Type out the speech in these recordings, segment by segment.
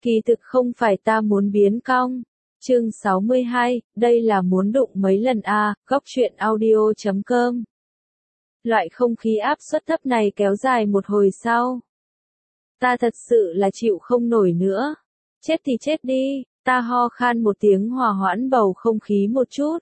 Kỳ thực không phải ta muốn biến cong. Chương 62, đây là muốn đụng mấy lần a, góc truyện audio.com. Loại không khí áp suất thấp này kéo dài một hồi sau. Ta thật sự là chịu không nổi nữa. Chết thì chết đi, ta ho khan một tiếng hòa hoãn bầu không khí một chút.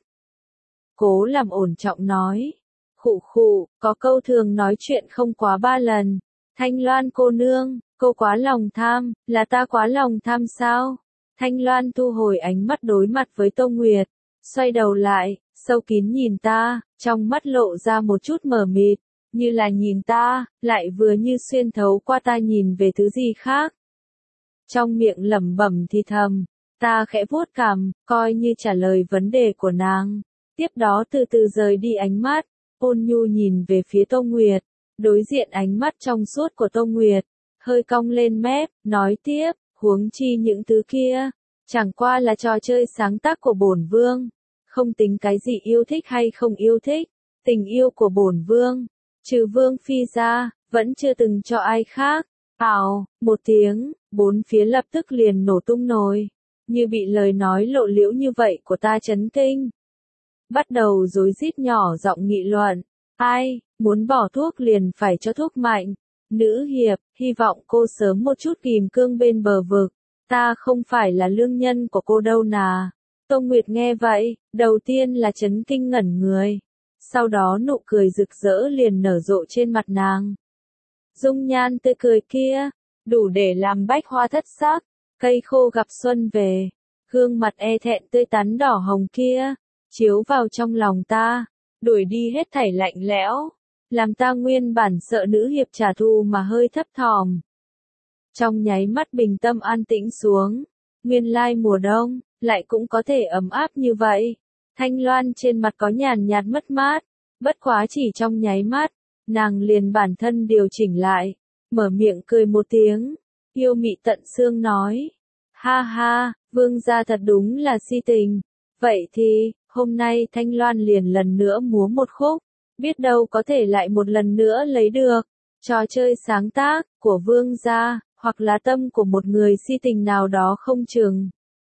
Cố làm ổn trọng nói. Khụ khụ, có câu thường nói chuyện không quá 3 lần. Thanh Loan cô nương, cô quá lòng tham, là ta quá lòng tham sao? Thanh Loan thu hồi ánh mắt đối mặt với Tô Nguyệt, xoay đầu lại, sâu kín nhìn ta, trong mắt lộ ra một chút mờ mịt, như là nhìn ta, lại vừa như xuyên thấu qua ta nhìn về thứ gì khác. Trong miệng lẩm bẩm thì thầm, ta khẽ vuốt cằm, coi như trả lời vấn đề của nàng. Tiếp đó từ từ rời đi ánh mắt, ôn nhu nhìn về phía Tô Nguyệt, đối diện ánh mắt trong suốt của Tô Nguyệt, hơi cong lên mép, nói tiếp, huống chi những thứ kia, chẳng qua là trò chơi sáng tác của bổn vương, không tính cái gì yêu thích hay không yêu thích, tình yêu của bổn vương, trừ vương phi ra, vẫn chưa từng cho ai khác. Ào, một tiếng, bốn phía lập tức liền nổ tung nồi, như bị lời nói lộ liễu như vậy của ta chấn kinh. Bắt đầu rối rít nhỏ giọng nghị luận, ai, muốn bỏ thuốc liền phải cho thuốc mạnh. Nữ hiệp, hy vọng cô sớm một chút kìm cương bên bờ vực, ta không phải là lương nhân của cô đâu nà. Tô Nguyệt nghe vậy, đầu tiên là chấn kinh ngẩn người, sau đó nụ cười rực rỡ liền nở rộ trên mặt nàng. Dung nhan tươi cười kia, đủ để làm bách hoa thất sắc, cây khô gặp xuân về, gương mặt e thẹn tươi tắn đỏ hồng kia, chiếu vào trong lòng ta, đuổi đi hết thảy lạnh lẽo, làm ta nguyên bản sợ nữ hiệp trả thù mà hơi thấp thỏm. Trong nháy mắt bình tâm an tĩnh xuống, nguyên lai mùa đông, lại cũng có thể ấm áp như vậy. Thanh Loan trên mặt có nhàn nhạt mất mát, bất quá chỉ trong nháy mắt, nàng liền bản thân điều chỉnh lại, mở miệng cười một tiếng, yêu mị tận xương nói. Ha ha, vương gia thật đúng là si tình. Vậy thì, hôm nay Thanh Loan liền lần nữa múa một khúc, biết đâu có thể lại một lần nữa lấy được trò chơi sáng tác của vương gia, hoặc là tâm của một người si tình nào đó không chừng.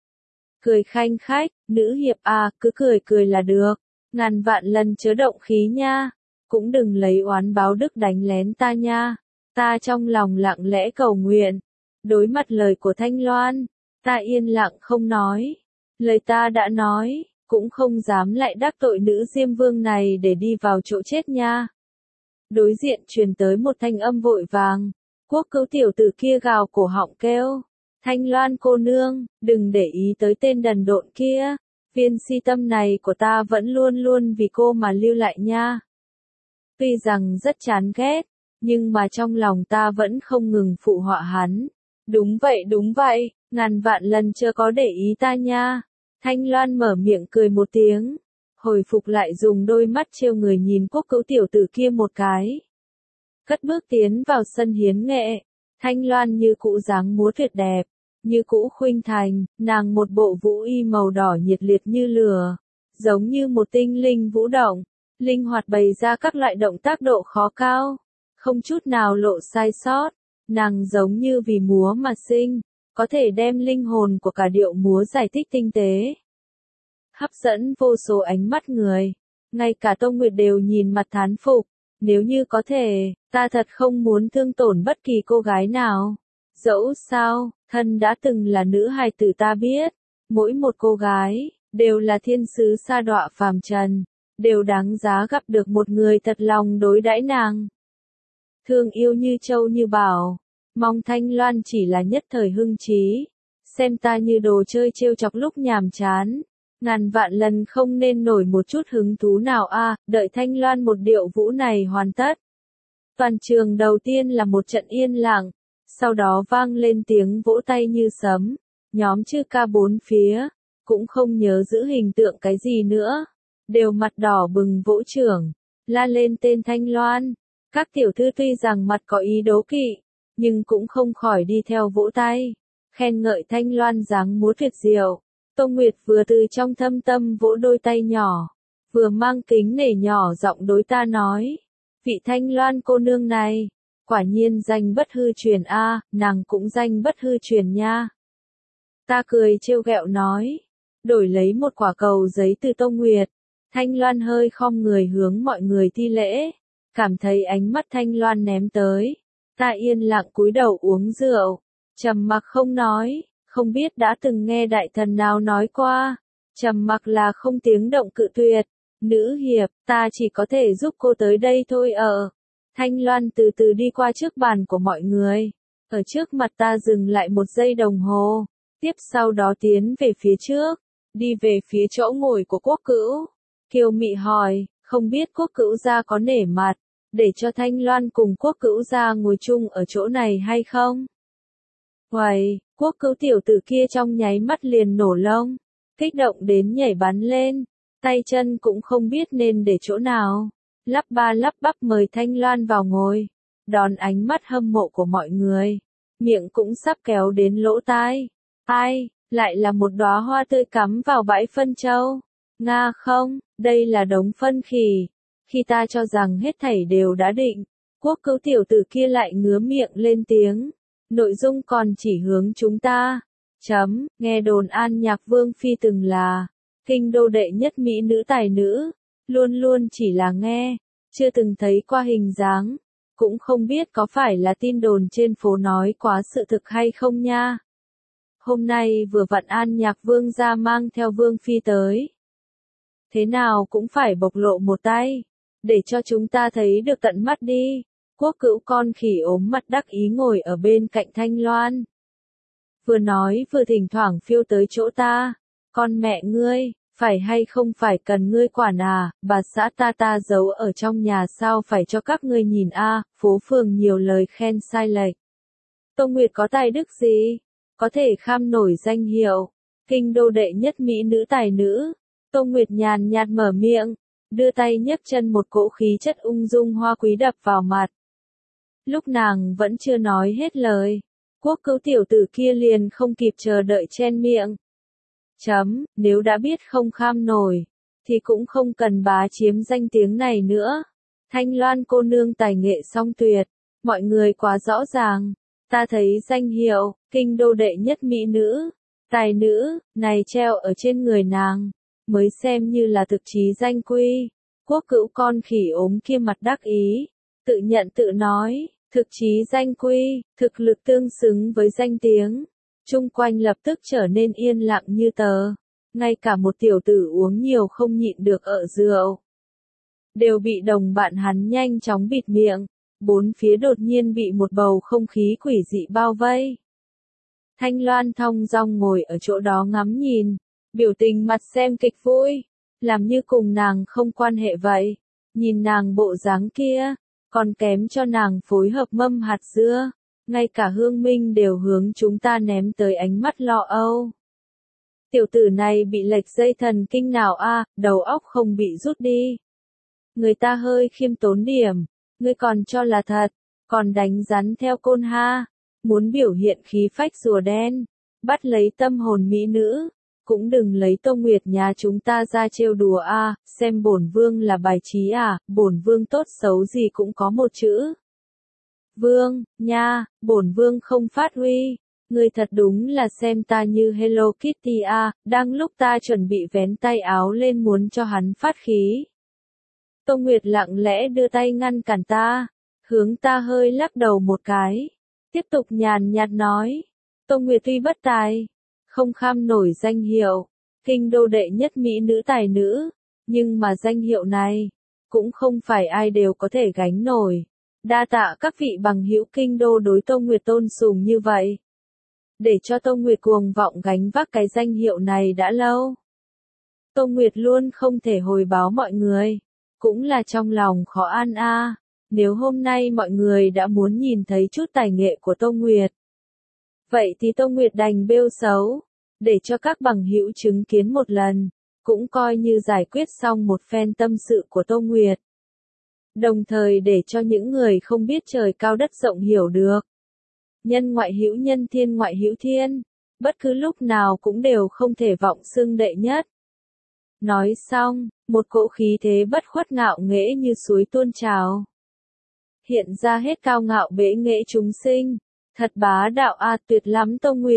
Cười khanh khách, nữ hiệp à, cứ cười cười là được, ngàn vạn lần chớ động khí nha, cũng đừng lấy oán báo đức đánh lén ta nha. Ta trong lòng lặng lẽ cầu nguyện, đối mặt lời của Thanh Loan, ta yên lặng không nói, lời ta đã nói, cũng không dám lại đắc tội nữ Diêm Vương này để đi vào chỗ chết nha. Đối diện truyền tới một thanh âm vội vàng, Quốc Cữu tiểu tử kia gào cổ họng kêu, Thanh Loan cô nương, đừng để ý tới tên đần độn kia, viên si tâm này của ta vẫn luôn luôn vì cô mà lưu lại nha. Tuy rằng rất chán ghét, nhưng mà trong lòng ta vẫn không ngừng phụ họa hắn. Đúng vậy, ngàn vạn lần chưa có để ý ta nha. Thanh Loan mở miệng cười một tiếng, hồi phục lại dùng đôi mắt trêu người nhìn Quốc Cữu tiểu tử kia một cái. Cất bước tiến vào sân hiến nghệ, Thanh Loan như cũ dáng múa tuyệt đẹp, như cũ khuynh thành, nàng một bộ vũ y màu đỏ nhiệt liệt như lửa, giống như một tinh linh vũ động, linh hoạt bày ra các loại động tác độ khó cao, không chút nào lộ sai sót, nàng giống như vì múa mà sinh, có thể đem linh hồn của cả điệu múa giải thích tinh tế. Hấp dẫn vô số ánh mắt người, ngay cả Tô Nguyệt đều nhìn mặt thán phục, nếu như có thể, ta thật không muốn thương tổn bất kỳ cô gái nào. Dẫu sao, thân đã từng là nữ hài tử ta biết, mỗi một cô gái, đều là thiên sứ sa đọa phàm trần, đều đáng giá gặp được một người thật lòng đối đãi nàng. Thương yêu như châu như bảo, mong Thanh Loan chỉ là nhất thời hưng trí, xem ta như đồ chơi trêu chọc lúc nhàm chán, ngàn vạn lần không nên nổi một chút hứng thú nào a. Đợi Thanh Loan một điệu vũ này hoàn tất. Toàn trường đầu tiên là một trận yên lặng, sau đó vang lên tiếng vỗ tay như sấm, nhóm chư ca bốn phía, cũng không nhớ giữ hình tượng cái gì nữa, đều mặt đỏ bừng vỗ trưởng, la lên tên Thanh Loan. Các tiểu thư tuy rằng mặt có ý đố kỵ, nhưng cũng không khỏi đi theo vỗ tay, khen ngợi Thanh Loan dáng múa tuyệt diệu. Tô Nguyệt vừa từ trong thâm tâm vỗ đôi tay nhỏ, vừa mang kính nể nhỏ giọng đối ta nói, vị Thanh Loan cô nương này, quả nhiên danh bất hư truyền a, nàng cũng danh bất hư truyền nha. Ta cười trêu ghẹo nói. Đổi lấy một quả cầu giấy từ Tông Nguyệt. Thanh Loan hơi khom người hướng mọi người thi lễ. Cảm thấy ánh mắt Thanh Loan ném tới. Ta yên lặng cúi đầu uống rượu. Trầm mặc không nói. Không biết đã từng nghe đại thần nào nói qua. Trầm mặc là không tiếng động cự tuyệt. Nữ hiệp, ta chỉ có thể giúp cô tới đây thôi ở. Thanh Loan từ từ đi qua trước bàn của mọi người. Ở trước mặt ta dừng lại 1 giây đồng hồ. Tiếp sau đó tiến về phía trước. Đi về phía chỗ ngồi của Quốc Cữu. Kiều Mị hỏi, không biết Quốc Cữu gia có nể mặt, để cho Thanh Loan cùng Quốc Cữu gia ngồi chung ở chỗ này hay không? Uầy, Quốc Cữu tiểu tử kia trong nháy mắt liền nổ lông. Kích động đến nhảy bắn lên. Tay chân cũng không biết nên để chỗ nào. Lắp ba lắp bắp mời Thanh Loan vào ngồi. Đón ánh mắt hâm mộ của mọi người. Miệng cũng sắp kéo đến lỗ tai. Ai, lại là một đóa hoa tươi cắm vào bãi phân châu. Nga không, đây là đống phân khỉ. Khi ta cho rằng hết thảy đều đã định, Quốc Cữu tiểu tử kia lại ngứa miệng lên tiếng. Nội dung còn chỉ hướng chúng ta. Nghe đồn An Nhạc Vương Phi từng là kinh đô đệ nhất mỹ nữ tài nữ. Luôn luôn chỉ là nghe, chưa từng thấy qua hình dáng. Cũng không biết có phải là tin đồn trên phố nói quá sự thực hay không nha. Hôm nay vừa vặn An Nhạc Vương ra mang theo Vương Phi tới. Thế nào cũng phải bộc lộ một tay, để cho chúng ta thấy được tận mắt đi. Quốc Cữu con khỉ ốm mặt đắc ý ngồi ở bên cạnh Thanh Loan. Vừa nói vừa thỉnh thoảng phiêu tới chỗ ta. Con mẹ ngươi, phải hay không phải cần ngươi quản à, bà xã ta giấu ở trong nhà sao phải cho các ngươi nhìn a, phố phường nhiều lời khen sai lệch. Tông Nguyệt có tài đức gì? Có thể kham nổi danh hiệu, kinh đô đệ nhất mỹ nữ tài nữ. Tông Nguyệt nhàn nhạt mở miệng, đưa tay nhấc chân một cỗ khí chất ung dung hoa quý đập vào mặt. Lúc nàng vẫn chưa nói hết lời, Quốc Cữu tiểu tử kia liền không kịp chờ đợi chen miệng. Nếu đã biết không kham nổi, thì cũng không cần bá chiếm danh tiếng này nữa. Thanh Loan cô nương tài nghệ song tuyệt, mọi người quá rõ ràng. Ta thấy danh hiệu, kinh đô đệ nhất mỹ nữ, tài nữ, này treo ở trên người nàng, mới xem như là thực chí danh quy. Quốc Cữu con khỉ ốm kia mặt đắc ý, tự nhận tự nói, thực chí danh quy, thực lực tương xứng với danh tiếng. Chung quanh lập tức trở nên yên lặng như tờ, ngay cả một tiểu tử uống nhiều không nhịn được ở rượu. Đều bị đồng bạn hắn nhanh chóng bịt miệng, bốn phía đột nhiên bị một bầu không khí quỷ dị bao vây. Thanh Loan thong dong ngồi ở chỗ đó ngắm nhìn, biểu tình mặt xem kịch vui, làm như cùng nàng không quan hệ vậy. Nhìn nàng bộ dáng kia, còn kém cho nàng phối hợp mâm hạt dưa. Ngay cả Hương Minh đều hướng chúng ta ném tới ánh mắt lo âu. Tiểu tử này bị lệch dây thần kinh nào a, đầu óc không bị rút đi. Người ta hơi khiêm tốn điểm, ngươi còn cho là thật, còn đánh rắn theo côn ha, muốn biểu hiện khí phách rùa đen, bắt lấy tâm hồn mỹ nữ, cũng đừng lấy Tông Nguyệt nhà chúng ta ra trêu đùa a, xem bổn vương là bài trí à, bổn vương tốt xấu gì cũng có một chữ. Vương, nha, bổn vương không phát huy, ngươi thật đúng là xem ta như Hello Kitty à, đang lúc ta chuẩn bị vén tay áo lên muốn cho hắn phát khí. Tông Nguyệt lặng lẽ đưa tay ngăn cản ta, hướng ta hơi lắc đầu một cái, tiếp tục nhàn nhạt nói, Tông Nguyệt tuy bất tài, không kham nổi danh hiệu, kinh đô đệ nhất mỹ nữ tài nữ, nhưng mà danh hiệu này, cũng không phải ai đều có thể gánh nổi. Đa tạ các vị bằng hữu kinh đô đối Tông Nguyệt tôn sùng như vậy. Để cho Tông Nguyệt cuồng vọng gánh vác cái danh hiệu này đã lâu. Tông Nguyệt luôn không thể hồi báo mọi người, cũng là trong lòng khó an a. Nếu hôm nay mọi người đã muốn nhìn thấy chút tài nghệ của Tông Nguyệt, vậy thì Tông Nguyệt đành bêu xấu, để cho các bằng hữu chứng kiến một lần, cũng coi như giải quyết xong một phen tâm sự của Tông Nguyệt. Đồng thời để cho những người không biết trời cao đất rộng hiểu được. Nhân ngoại hữu nhân thiên ngoại hữu thiên, bất cứ lúc nào cũng đều không thể vọng xưng đệ nhất. Nói xong, một cỗ khí thế bất khuất ngạo nghễ như suối tuôn trào. Hiện ra hết cao ngạo bệ nghệ chúng sinh, thật bá đạo a, tuyệt lắm Tông Nguyệt,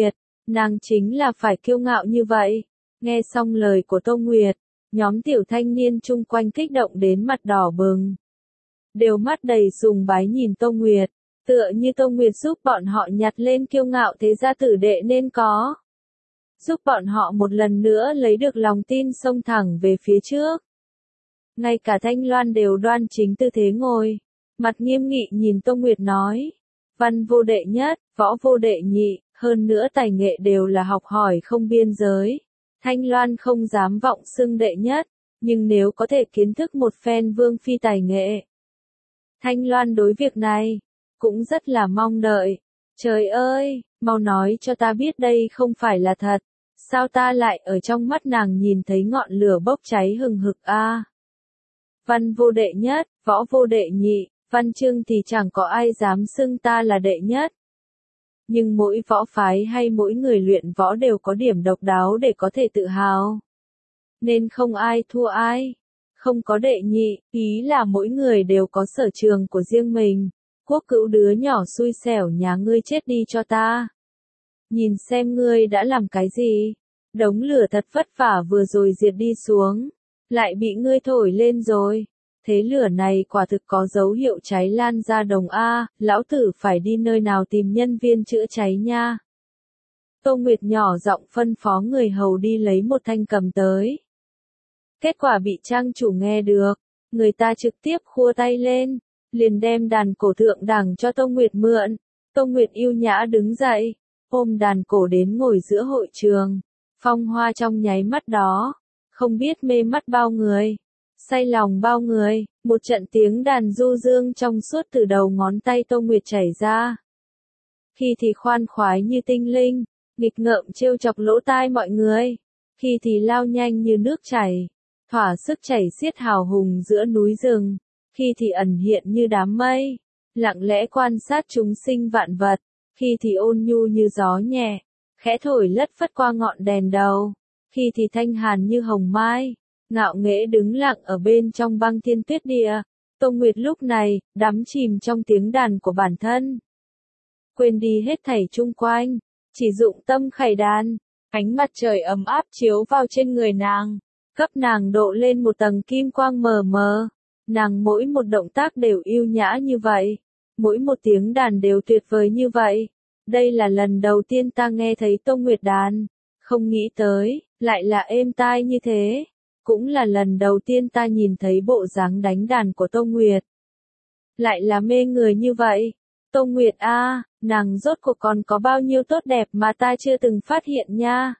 Nàng chính là phải kiêu ngạo như vậy. Nghe xong lời của Tô Nguyệt, nhóm tiểu thanh niên chung quanh kích động đến mặt đỏ bừng. Đều mắt đầy sùng bái nhìn Tô Nguyệt, tựa như Tô Nguyệt giúp bọn họ nhặt lên kiêu ngạo thế gia tử đệ nên có. Giúp bọn họ một lần nữa lấy được lòng tin xông thẳng về phía trước. Ngay cả Thanh Loan đều đoan chính tư thế ngồi, mặt nghiêm nghị nhìn Tô Nguyệt nói. Văn vô đệ nhất, võ vô đệ nhị, hơn nữa tài nghệ đều là học hỏi không biên giới. Thanh Loan không dám vọng xưng đệ nhất, nhưng nếu có thể kiến thức một phen vương phi tài nghệ. Thanh Loan đối việc này, cũng rất là mong đợi. Trời ơi, mau nói cho ta biết đây không phải là thật. Sao ta lại ở trong mắt nàng nhìn thấy ngọn lửa bốc cháy hừng hực a? Văn vô đệ nhất, võ vô đệ nhị, văn chương thì chẳng có ai dám xưng ta là đệ nhất. Nhưng mỗi võ phái hay mỗi người luyện võ đều có điểm độc đáo để có thể tự hào. Nên không ai thua ai. Không có đệ nhị, ý là mỗi người đều có sở trường của riêng mình. Quốc Cữu đứa nhỏ xui xẻo nhà ngươi chết đi cho ta. Nhìn xem ngươi đã làm cái gì. Đống lửa thật vất vả vừa rồi diệt đi xuống. Lại bị ngươi thổi lên rồi. Thế lửa này quả thực có dấu hiệu cháy lan ra đồng A, lão tử phải đi nơi nào tìm nhân viên chữa cháy nha. Tô Nguyệt nhỏ giọng phân phó người hầu đi lấy một thanh cầm tới. Kết quả bị trang chủ nghe được, người ta trực tiếp khua tay lên, liền đem đàn cổ thượng đẳng cho Tô Nguyệt mượn. Tô Nguyệt yêu nhã đứng dậy, ôm đàn cổ đến ngồi giữa hội trường, phong hoa trong nháy mắt đó, không biết mê mắt bao người, say lòng bao người, một trận tiếng đàn du dương trong suốt từ đầu ngón tay Tô Nguyệt chảy ra. Khi thì khoan khoái như tinh linh, nghịch ngợm trêu chọc lỗ tai mọi người, khi thì lao nhanh như nước chảy, thỏa sức chảy xiết hào hùng giữa núi rừng, khi thì ẩn hiện như đám mây, lặng lẽ quan sát chúng sinh vạn vật, khi thì ôn nhu như gió nhẹ, khẽ thổi lất phất qua ngọn đèn đầu, khi thì thanh hàn như hồng mai, ngạo nghễ đứng lặng ở bên trong băng thiên tuyết địa. Tô Nguyệt lúc này, đắm chìm trong tiếng đàn của bản thân. Quên đi hết thảy chung quanh, chỉ dụng tâm khải đàn, ánh mặt trời ấm áp chiếu vào trên người nàng, cấp nàng độ lên một tầng kim quang mờ mờ. Nàng mỗi một động tác đều yêu nhã như vậy, mỗi một tiếng đàn đều tuyệt vời như vậy. Đây là lần đầu tiên ta nghe thấy Tô Nguyệt đàn, không nghĩ tới, lại là êm tai như thế. Cũng là lần đầu tiên ta nhìn thấy bộ dáng đánh đàn của Tô Nguyệt. Lại là mê người như vậy. Tô Nguyệt a, nàng rốt cuộc còn có bao nhiêu tốt đẹp mà ta chưa từng phát hiện nha.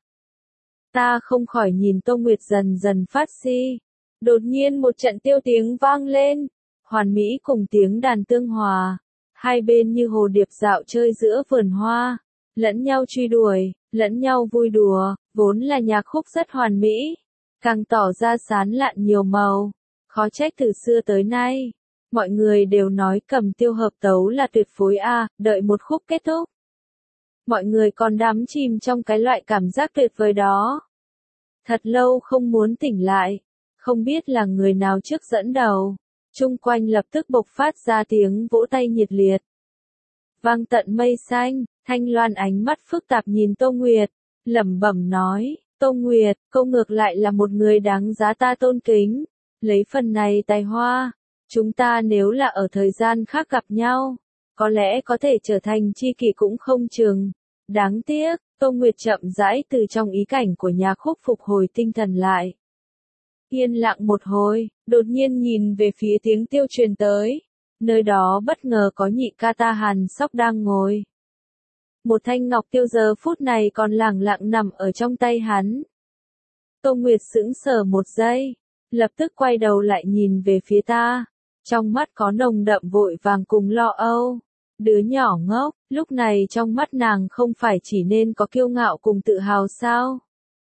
Ta không khỏi nhìn Tô Nguyệt dần dần phát si. Đột nhiên một trận tiêu tiếng vang lên, hoàn mỹ cùng tiếng đàn tương hòa. Hai bên như hồ điệp dạo chơi giữa vườn hoa, lẫn nhau truy đuổi, lẫn nhau vui đùa, vốn là nhạc khúc rất hoàn mỹ. Càng tỏ ra sán lạn nhiều màu, khó trách từ xưa tới nay, mọi người đều nói Cầm Tiêu hợp tấu là tuyệt phối a, đợi một khúc kết thúc. Mọi người còn đắm chìm trong cái loại cảm giác tuyệt vời đó. Thật lâu không muốn tỉnh lại, không biết là người nào trước dẫn đầu, chung quanh lập tức bộc phát ra tiếng vỗ tay nhiệt liệt. Vang tận mây xanh, Thanh Loan ánh mắt phức tạp nhìn Tô Nguyệt, lẩm bẩm nói. Tô Nguyệt, cô ngược lại là một người đáng giá ta tôn kính. Lấy phần này tài hoa, chúng ta nếu là ở thời gian khác gặp nhau, có lẽ có thể trở thành tri kỷ cũng không chừng. Đáng tiếc, Tô Nguyệt chậm rãi từ trong ý cảnh của nhạc khúc phục hồi tinh thần lại. Yên lặng một hồi, đột nhiên nhìn về phía tiếng tiêu truyền tới. Nơi đó bất ngờ có nhị ca Ta Hàn Sóc đang ngồi. Một thanh ngọc tiêu giờ phút này còn lẳng lặng nằm ở trong tay hắn. Tô Nguyệt sững sờ một giây, lập tức quay đầu lại nhìn về phía ta, trong mắt có nồng đậm vội vàng cùng lo âu. Đứa nhỏ ngốc, lúc này trong mắt nàng không phải chỉ nên có kiêu ngạo cùng tự hào sao?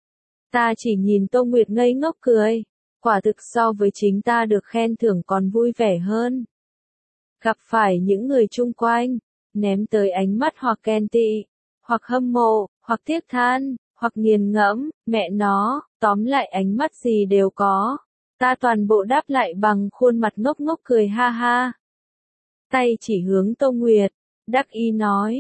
Ta chỉ nhìn Tô Nguyệt ngây ngốc cười, quả thực so với chính ta được khen thưởng còn vui vẻ hơn. Gặp phải những người chung quanh, ném tới ánh mắt hoặc ghen tị, hoặc hâm mộ, hoặc tiếc than, hoặc nghiền ngẫm, mẹ nó, tóm lại ánh mắt gì đều có. Ta toàn bộ đáp lại bằng khuôn mặt ngốc ngốc cười ha ha. Tay chỉ hướng Tô Nguyệt, đắc ý nói,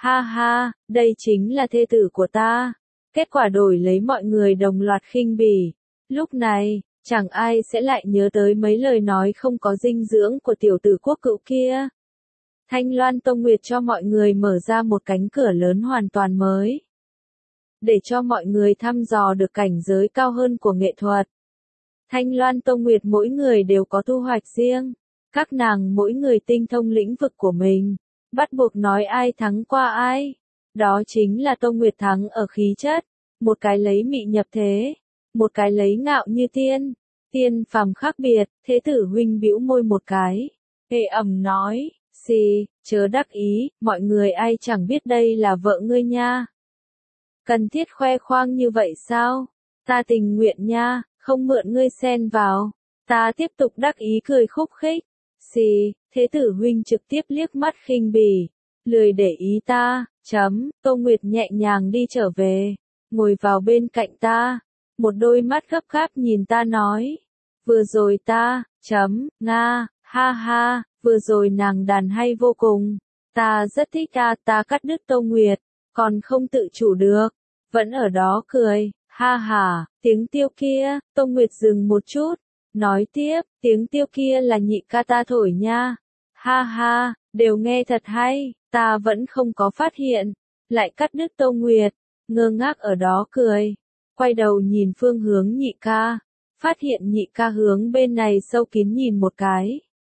ha ha, đây chính là thê tử của ta. Kết quả đổi lấy mọi người đồng loạt khinh bỉ. Lúc này, chẳng ai sẽ lại nhớ tới mấy lời nói không có dinh dưỡng của tiểu tử Quốc Cựu kia. Thanh Loan Tông Nguyệt cho mọi người mở ra một cánh cửa lớn hoàn toàn mới. Để cho mọi người thăm dò được cảnh giới cao hơn của nghệ thuật. Thanh Loan Tông Nguyệt mỗi người đều có thu hoạch riêng. Các nàng mỗi người tinh thông lĩnh vực của mình. Bắt buộc nói ai thắng qua ai. Đó chính là Tông Nguyệt thắng ở khí chất. Một cái lấy mị nhập thế. Một cái lấy ngạo như tiên. Tiên phàm khác biệt, thế tử huynh bĩu môi một cái. Hề ẩm nói, xì, chớ đắc ý, mọi người ai chẳng biết đây là vợ ngươi nha. Cần thiết khoe khoang như vậy sao? Ta tình nguyện nha, không mượn ngươi xen vào. Ta tiếp tục đắc ý cười khúc khích. Xì, thế tử huynh trực tiếp liếc mắt khinh bỉ. Lười để ý ta, Tô Nguyệt nhẹ nhàng đi trở về. Ngồi vào bên cạnh ta. Một đôi mắt gấp gáp nhìn ta nói. Vừa rồi ta, Nga, ha ha, vừa rồi nàng đàn hay vô cùng. Ta rất thích ta cắt đứt Tô Nguyệt, còn không tự chủ được. Vẫn ở đó cười, ha ha, tiếng tiêu kia, Tô Nguyệt dừng một chút. Nói tiếp, tiếng tiêu kia là nhị ca ta thổi nha. Ha ha, đều nghe thật hay, ta vẫn không có phát hiện. Lại cắt đứt Tô Nguyệt, ngơ ngác ở đó cười. Quay đầu nhìn phương hướng nhị ca. Phát hiện nhị ca hướng bên này sâu kín nhìn một cái.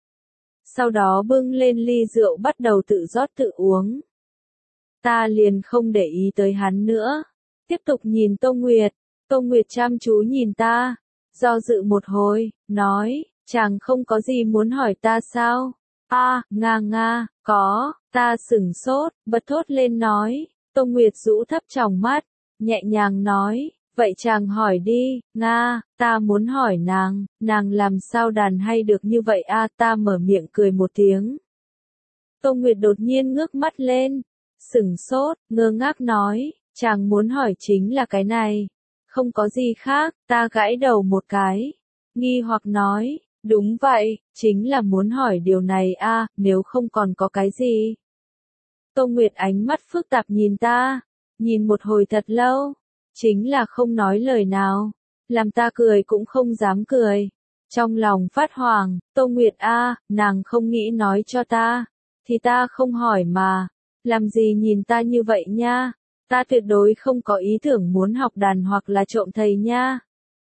Sau đó bưng lên ly rượu bắt đầu tự rót tự uống. Ta liền không để ý tới hắn nữa. Tiếp tục nhìn Tô Nguyệt. Tô Nguyệt chăm chú nhìn ta. Do dự một hồi, nói, chàng không có gì muốn hỏi ta sao? Nga, có, ta sửng sốt, bật thốt lên nói. Tô Nguyệt rũ thấp tròng mắt, nhẹ nhàng nói. Vậy chàng hỏi đi, Nga, ta muốn hỏi nàng làm sao đàn hay được như vậy ta mở miệng cười một tiếng. Tô Nguyệt đột nhiên ngước mắt lên, sửng sốt, ngơ ngác nói, chàng muốn hỏi chính là cái này. Không có gì khác, ta gãi đầu một cái. Nghi hoặc nói, đúng vậy, chính là muốn hỏi điều này nếu không còn có cái gì. Tô Nguyệt ánh mắt phức tạp nhìn ta, nhìn một hồi thật lâu. Chính là không nói lời nào, làm ta cười cũng không dám cười. Trong lòng phát hoảng, Tô Nguyệt nàng không nghĩ nói cho ta, thì ta không hỏi mà. Làm gì nhìn ta như vậy nha, ta tuyệt đối không có ý tưởng muốn học đàn hoặc là trộm thầy nha.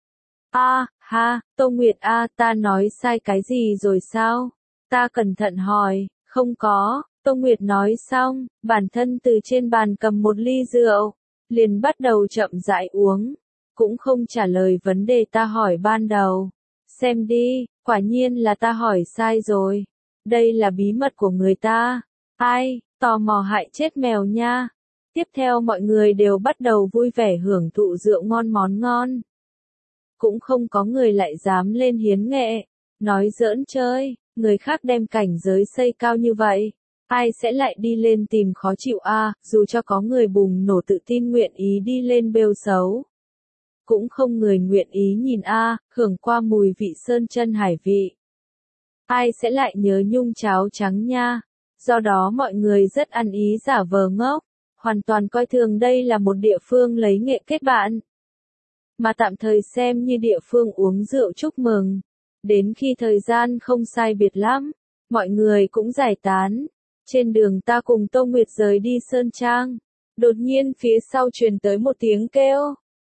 Tô Nguyệt ta nói sai cái gì rồi sao? Ta cẩn thận hỏi, không có, Tô Nguyệt nói xong, bản thân từ trên bàn cầm một ly rượu. Liền bắt đầu chậm rãi uống, cũng không trả lời vấn đề ta hỏi ban đầu. Xem đi, quả nhiên là ta hỏi sai rồi. Đây là bí mật của người ta. Ai, tò mò hại chết mèo nha. Tiếp theo mọi người đều bắt đầu vui vẻ hưởng thụ rượu ngon món ngon. Cũng không có người lại dám lên hiến nghệ, nói giỡn chơi, người khác đem cảnh giới xây cao như vậy. Ai sẽ lại đi lên tìm khó chịu dù cho có người bùng nổ tự tin nguyện ý đi lên bêu xấu. Cũng không người nguyện ý nhìn hưởng qua mùi vị sơn chân hải vị. Ai sẽ lại nhớ nhung cháo trắng nha. Do đó mọi người rất ăn ý giả vờ ngốc, hoàn toàn coi thường đây là một địa phương lấy nghệ kết bạn. Mà tạm thời xem như địa phương uống rượu chúc mừng. Đến khi thời gian không sai biệt lắm, mọi người cũng giải tán. Trên đường ta cùng Tô Nguyệt rời đi Sơn Trang, đột nhiên phía sau truyền tới một tiếng kêu.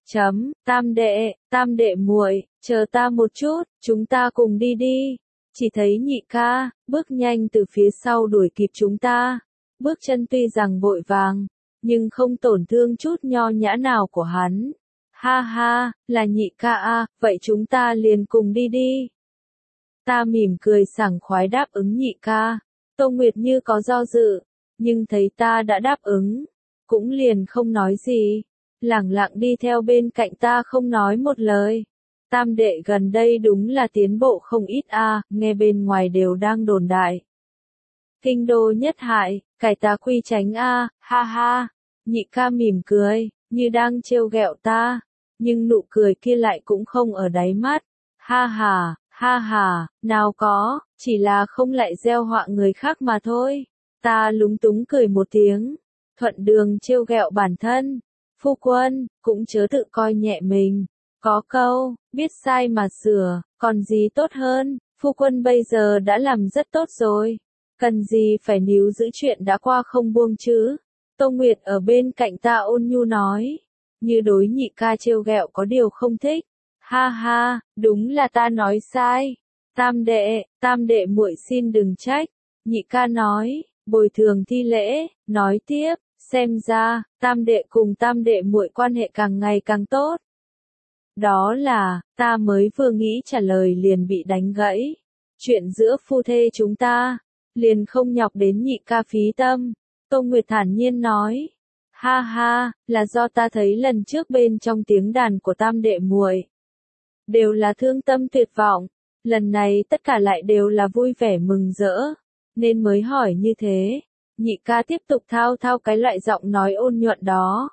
Tam đệ muội, chờ ta một chút, chúng ta cùng đi đi. Chỉ thấy nhị ca, bước nhanh từ phía sau đuổi kịp chúng ta. Bước chân tuy rằng vội vàng, nhưng không tổn thương chút nho nhã nào của hắn. Ha ha, là nhị ca vậy chúng ta liền cùng đi đi. Ta mỉm cười sảng khoái đáp ứng nhị ca. Tô Nguyệt như có do dự, nhưng thấy ta đã đáp ứng, cũng liền không nói gì, lẳng lặng đi theo bên cạnh ta không nói một lời. Tam đệ gần đây đúng là tiến bộ không ít nghe bên ngoài đều đang đồn đại. Kinh đô nhất hại, cải tà quy tránh ha ha, nhị ca mỉm cười, như đang trêu ghẹo ta, nhưng nụ cười kia lại cũng không ở đáy mắt, ha ha, nào có, chỉ là không lại gieo họa người khác mà thôi. Ta lúng túng cười một tiếng, thuận đường trêu ghẹo bản thân. Phu quân, cũng chớ tự coi nhẹ mình. Có câu, biết sai mà sửa, còn gì tốt hơn, phu quân bây giờ đã làm rất tốt rồi. Cần gì phải níu giữ chuyện đã qua không buông chứ. Tô Nguyệt ở bên cạnh ta ôn nhu nói. Như đối nhị ca trêu ghẹo có điều không thích. Ha ha, đúng là ta nói sai. Tam đệ muội xin đừng trách. Nhị ca nói, bồi thường thi lễ, nói tiếp, xem ra, tam đệ cùng tam đệ muội quan hệ càng ngày càng tốt. Đó là, ta mới vừa nghĩ trả lời liền bị đánh gãy. Chuyện giữa phu thê chúng ta, liền không nhọc đến nhị ca phí tâm. Tô Nguyệt thản nhiên nói, ha ha, là do ta thấy lần trước bên trong tiếng đàn của tam đệ muội đều là thương tâm tuyệt vọng, lần này tất cả lại đều là vui vẻ mừng rỡ, nên mới hỏi như thế. Nhị ca tiếp tục thao thao cái loại giọng nói ôn nhuận đó.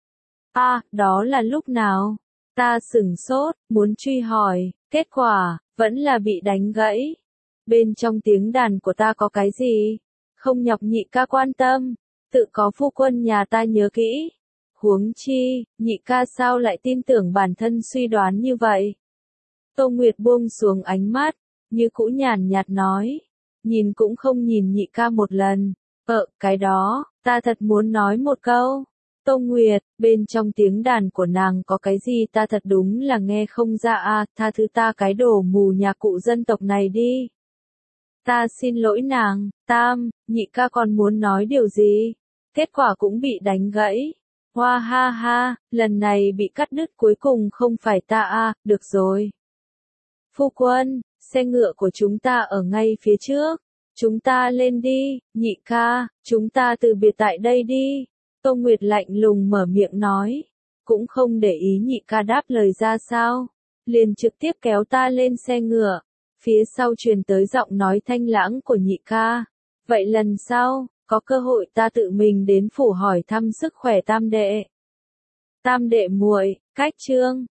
Đó là lúc nào? Ta sửng sốt, muốn truy hỏi, kết quả, vẫn là bị đánh gãy. Bên trong tiếng đàn của ta có cái gì? Không nhọc nhị ca quan tâm, tự có phu quân nhà ta nhớ kỹ. Huống chi, nhị ca sao lại tin tưởng bản thân suy đoán như vậy? Tô Nguyệt buông xuống ánh mắt, như cũ nhàn nhạt nói, nhìn cũng không nhìn nhị ca một lần. Cái đó, ta thật muốn nói một câu. Tô Nguyệt, bên trong tiếng đàn của nàng có cái gì ta thật đúng là nghe không ra tha thứ ta cái đồ mù nhà cụ dân tộc này đi. Ta xin lỗi nàng, nhị ca còn muốn nói điều gì? Kết quả cũng bị đánh gãy. Hoa ha ha, lần này bị cắt đứt cuối cùng không phải ta được rồi. Phu quân, xe ngựa của chúng ta ở ngay phía trước. Chúng ta lên đi, nhị ca, chúng ta từ biệt tại đây đi. Tô Nguyệt lạnh lùng mở miệng nói, cũng không để ý nhị ca đáp lời ra sao, liền trực tiếp kéo ta lên xe ngựa. Phía sau truyền tới giọng nói thanh lãng của nhị ca, vậy lần sau, có cơ hội ta tự mình đến phủ hỏi thăm sức khỏe tam đệ. Tam đệ muội, cách chương